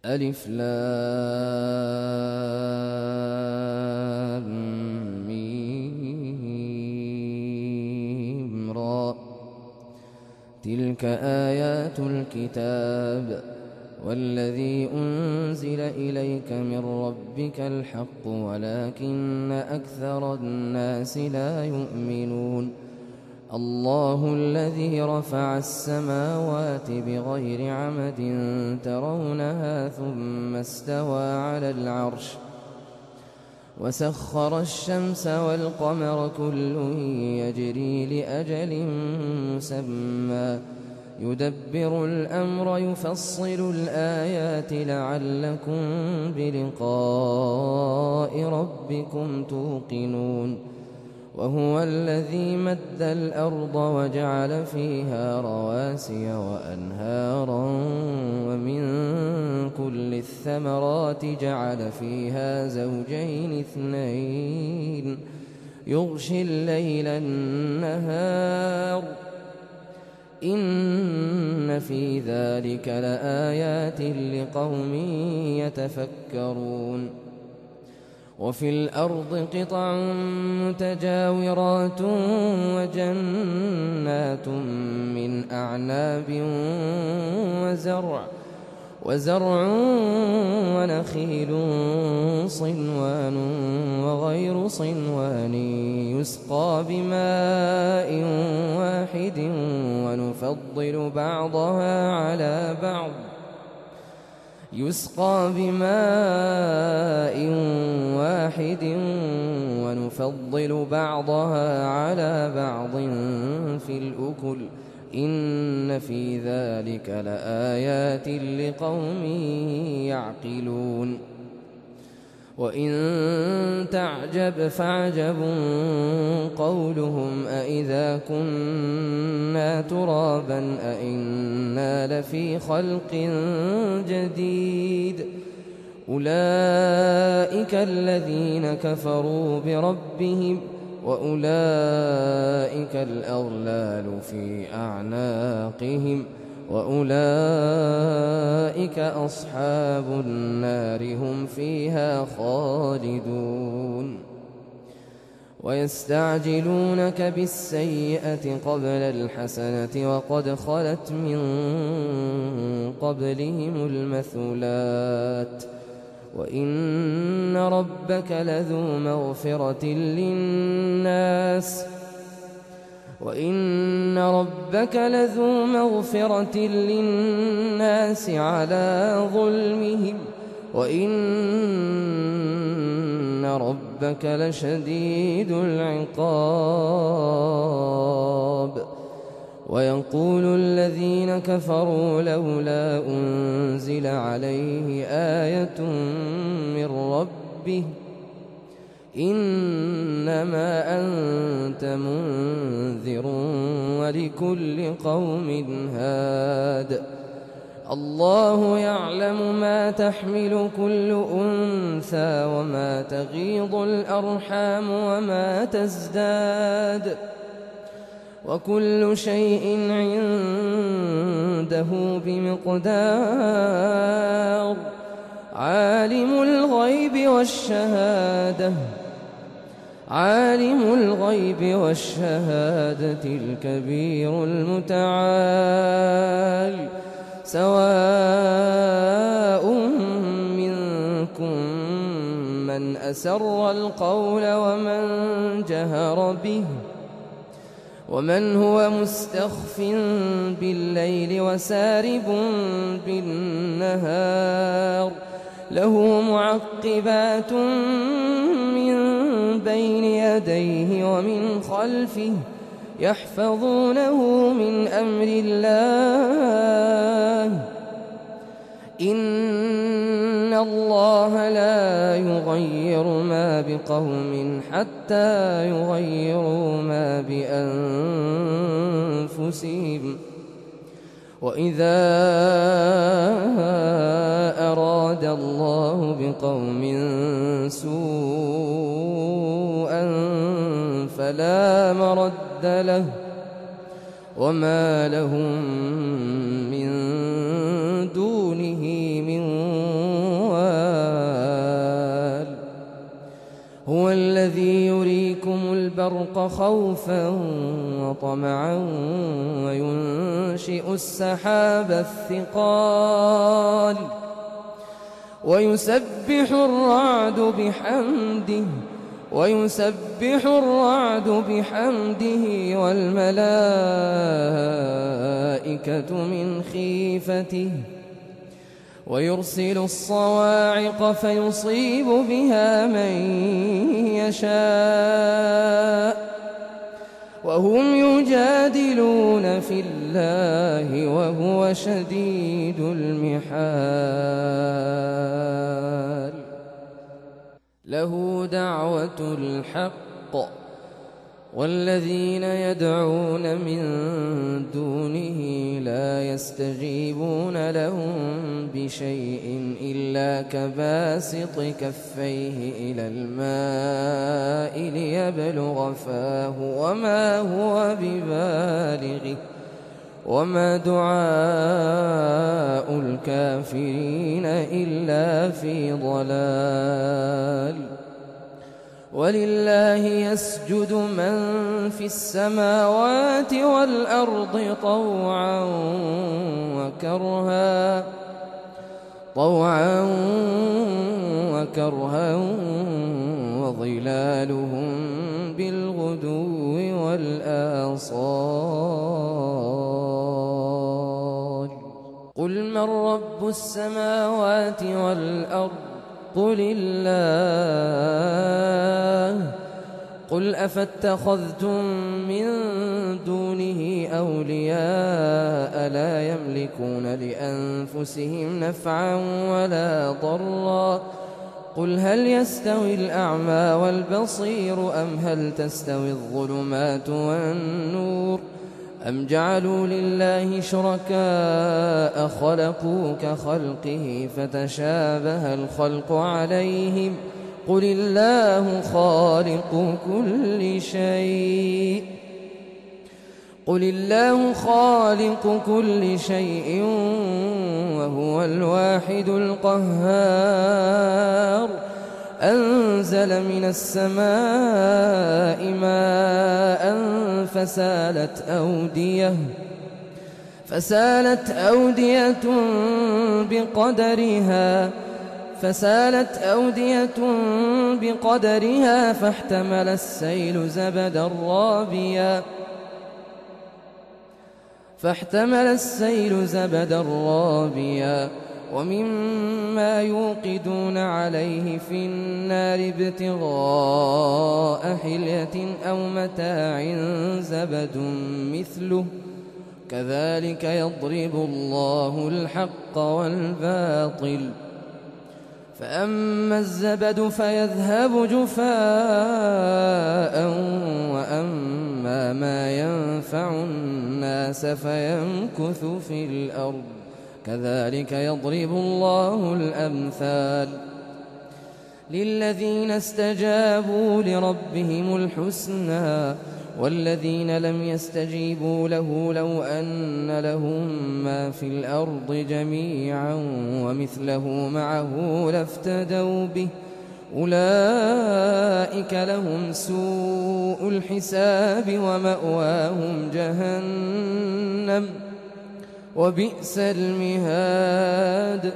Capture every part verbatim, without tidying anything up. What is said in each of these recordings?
ألف لام ميم را. تلك آيات الكتاب والذي أنزل إليك من ربك الحق ولكن أكثر الناس لا يؤمنون. الله الذي رفع السماوات بغير عمد ترونها ثم استوى على العرش وسخر الشمس والقمر كل يجري لأجل مسمى يدبر الأمر يفصل الآيات لعلكم بلقاء ربكم توقنون. وهو الذي مد الأرض وجعل فيها رواسي وأنهارا ومن كل الثمرات جعل فيها زوجين اثنين يغشي الليل النهار إن في ذلك لآيات لقوم يتفكرون. وفي الأرض قطع متجاورات وجنات من أعناب وزرع وزرع ونخيل صنوان وغير صنوان يسقى بماء واحد ونفضل بعضها على بعض يسقى بماء واحد ونفضل بعضها على بعض في الأكل إن في ذلك لآيات لقوم يعقلون. وإن تعجب فعجب قولهم أإذا كنا ترابا أإنا لفي خلق جديد أولئك الذين كفروا بربهم وأولئك الأغلال في أعناقهم وأولئك أصحاب النار هم فيها خالدون. ويستعجلونك بالسيئة قبل الحسنة وقد خلت من قبلهم المثلات وإن ربك لذو مغفرة للناس وإن ربك لذو مغفرة للناس على ظلمهم وإن ربك لشديد العقاب. ويقول الذين كفروا لولا أنزل عليه آية من ربه إنما أنت منذر ولكل قوم هاد. الله يعلم ما تحمل كل أنثى وما تغيض الأرحام وما تزداد وكل شيء عنده بمقدار. عالم الغيب والشهادة عالم الغيب والشهادة الكبير المتعال. سواء منكم من أسر القول ومن جهر به ومن هو مستخف بالليل وسارب بالنهار له معقبات من بين يديه ومن خلفه يحفظونه من أمر الله إن الله لا يغير ما بقوم حتى يغيروا ما بأنفسهم. وإذا أراد الله بقوم سوءا فلا مرد له وما لهم من دونه من البرق خوفا وطمعا وينشئ السحاب الثقال ويسبح الرعد بحمده ويسبح الرعد بحمده والملائكة من خيفته ويرسل الصواعق فيصيب بها من يشاء وهم يجادلون في الله وهو شديد المحال له دعوة الحق والذين يدعون من دونه لا يستجيبون لهم بشيء إلا كباسط كفيه إلى الماء ليبلغ فاه وما هو ببالغه وما دعاء الكافرين إلا في ضلال ولله يسجد من في السماوات والأرض طوعا وكرها طوعا وكرها وظلالهم بالغدو والآصال قل من رب السماوات والأرض قل الله قل أفاتخذتم من دونه أولياء لا يملكون لأنفسهم نفعا ولا ضرا قل هل يستوي الأعمى والبصير أم هل تستوي الظلمات والنور أم جعلوا لله شركاء خلقوا كخلقه فتشابه الخلق عليهم قل الله خالق كل شيء قل الله خالق كل شيء وهو الواحد القهار أنزل من السماء ماء فسالت أودية فسالت أودية بقدرها فسالت أودية بقدرها فاحتمل السيل زبدا رابيا فاحتمل السيل زبدا رابيا ومما يوقدون عليه في النار ابتغاء حلية أو متاع زبد مثله كذلك يضرب الله الحق والباطل فأما الزبد فيذهب جفاء وأما ما ينفع الناس فيمكث في الأرض كذلك يضرب الله الأمثال للذين استجابوا لربهم الحسنى والذين لم يستجيبوا له لو أن لهم ما في الأرض جميعا ومثله معه لافتدوا به أولئك لهم سوء الحساب ومأواهم جهنم وبئس المهاد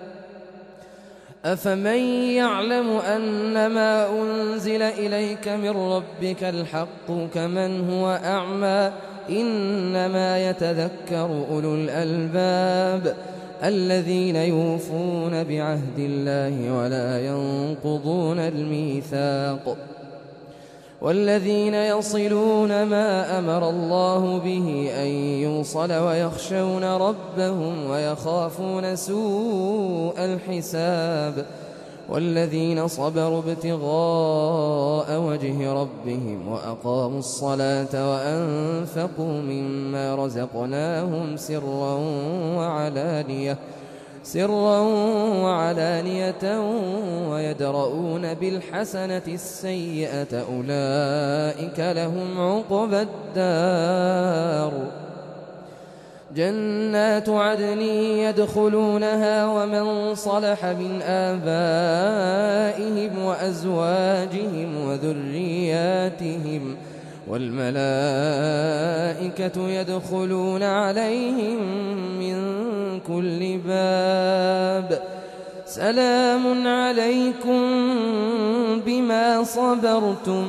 أفمن يعلم أنما أنزل إليك من ربك الحق كمن هو أعمى إنما يتذكر أولو الألباب الذين يوفون بعهد الله ولا ينقضون الميثاق والذين يصلون ما أمر الله به أن يوصل ويخشون ربهم ويخافون سوء الحساب والذين صبروا ابتغاء وجه ربهم وأقاموا الصلاة وأنفقوا مما رزقناهم سرا وعلانية سرا وعلانية ويدرؤون بالحسنة السيئة أولئك لهم عقبى الدار جنات عدن يدخلونها ومن صلح من آبائهم وأزواجهم وذرياتهم والملائكة يدخلون عليهم من كل باب سلام عليكم بما صبرتم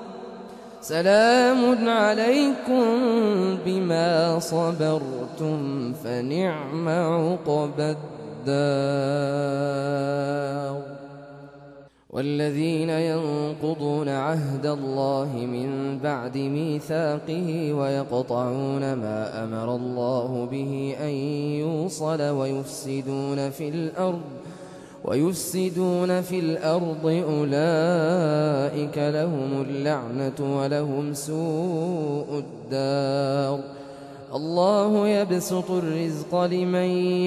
سلام عليكم بما صبرتم فنعم عقبى الدار. والذين ينقضون عهد الله من بعد ميثاقه ويقطعون ما أمر الله به أن يوصل ويفسدون في الأرض ويفسدون في الأرض أولئك لهم اللعنة ولهم سوء الدار. الله يبسط الرزق لمن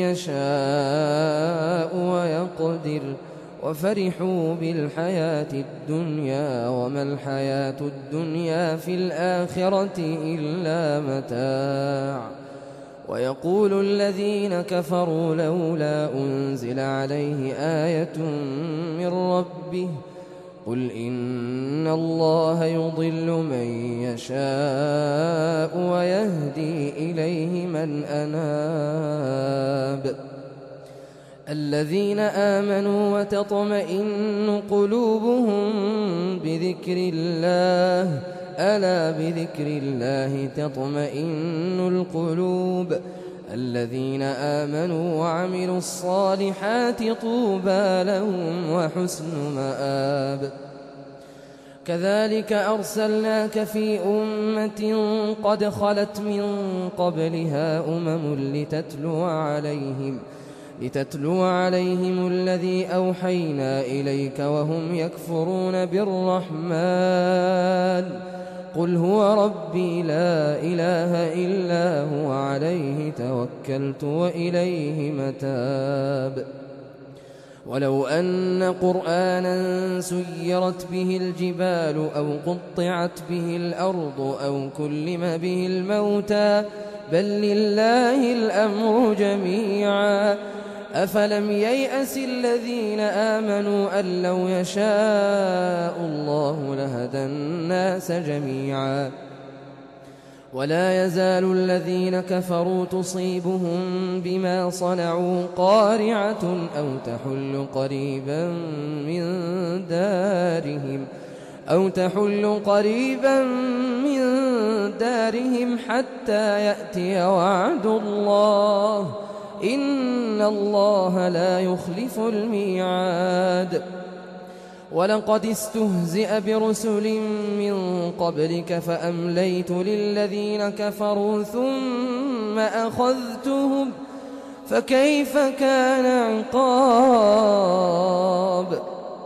يشاء ويقدر وفرحوا بالحياة الدنيا وما الحياة الدنيا في الآخرة إلا متاع. ويقول الذين كفروا لولا أنزل عليه آية من ربه قل إن الله يضل من يشاء ويهدي إليه من أناب. الذين آمنوا وتطمئن قلوبهم بذكر الله ألا بذكر الله تطمئن القلوب. الذين آمنوا وعملوا الصالحات طوبى لهم وحسن مآب. كذلك أرسلناك في أمة قد خلت من قبلها أمم لتتلو عليهم لتتلو عليهم الذي أوحينا إليك وهم يكفرون بالرحمن قل هو ربي لا إله إلا هو عليه توكلت وإليه متاب. ولو أن قرآنا سيرت به الجبال أو قطعت به الأرض أو كلم به الموتى بل لله الأمر جميعا أفلم ييأس الذين آمنوا أن لو يشاء الله لهدى الناس جميعا. ولا يزال الذين كفروا تصيبهم بما صنعوا قارعة أو تحل قريبا من دارهم أو تحل قريبا من دارهم حتى يأتي وعد الله إن الله لا يخلف الميعاد. ولقد استهزئ برسل من قبلك فأمليت للذين كفروا ثم أخذتهم فكيف كان عقاب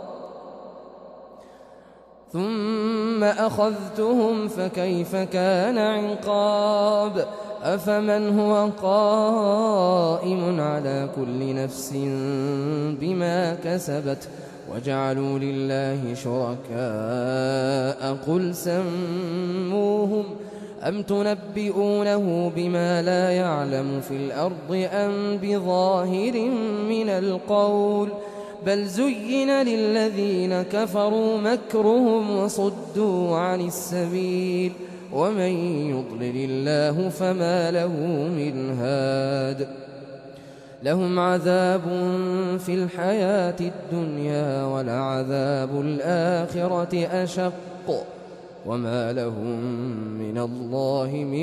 ثم أخذتهم فكيف كان عقاب أفمن هو قائم على كل نفس بما كسبت وجعلوا لله شركاء قل سموهم أم تنبئونه بما لا يعلم في الأرض أم بظاهر من القول بل زين للذين كفروا مكرهم وصدوا عن السبيل ومن يضلل الله فما له من هاد. لهم عذاب في الحياة الدنيا ولعذاب الآخرة أشق وما لهم من الله من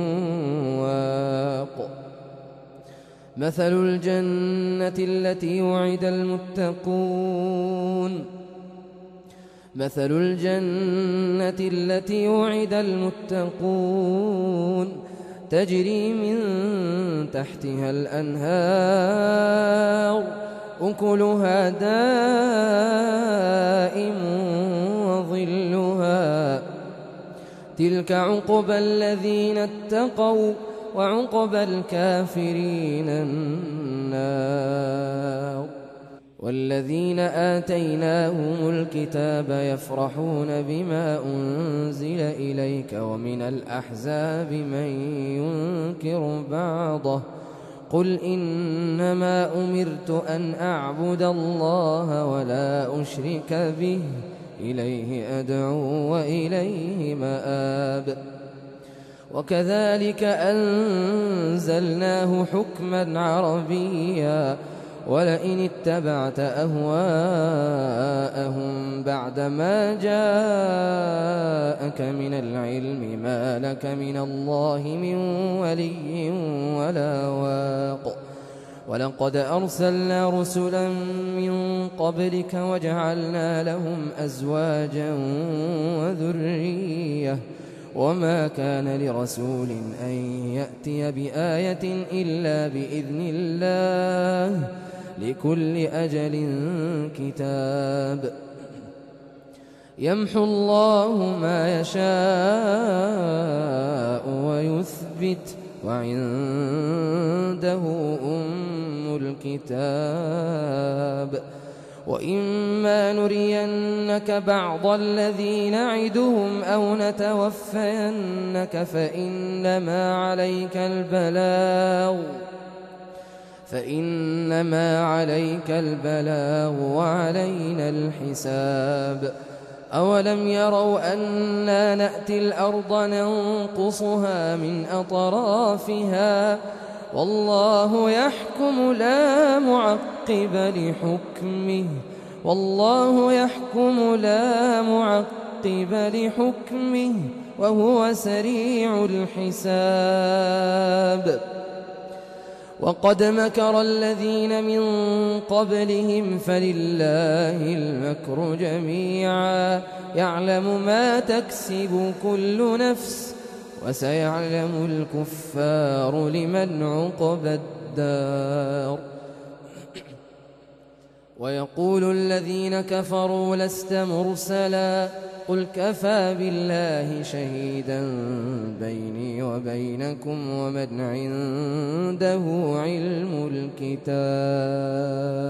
واق. مثل الجنة التي وعد المتقون مثل الجنة التي وعد المتقون تجري من تحتها الأنهار أكلها دائم وظلها تلك عقبى الذين اتقوا وعقبى الكافرين النار. والذين آتيناهم الكتاب يفرحون بما أنزل إليك ومن الأحزاب من ينكر بعضه قل إنما أمرت أن أعبد الله ولا أشرك به إليه أدعو وإليه مآب وكذلك أنزلناه حكما عربيا ولئن اتبعت أهواءهم بعدما جاءك من العلم ما لك من الله من ولي ولا واق ولقد أرسلنا رسلا من قبلك وجعلنا لهم أزواجا وذرية وما كان لرسول أن يأتي بآية إلا بإذن الله لكل أجل كتاب يمحو الله ما يشاء ويثبت وعنده أم الكتاب وإما نرينك بعض الذي نعدهم أو نتوفينك فإنما عليك البلاغ فإنما عليك البلاغ وعلينا الحساب أولم يروا أنا نأتي الأرض ننقصها من أطرافها والله يحكم لا معقب لحكمه والله يحكم لا معقب لحكمه وهو سريع الحساب وقد مكر الذين من قبلهم فلله المكر جميعا يعلم ما تكسب كل نفس وسيعلم الكفار لمن عقبى الدار ويقول الذين كفروا لست مرسلا قل كفى بالله شهيدا بيني وبينكم ومن عنده علم الكتاب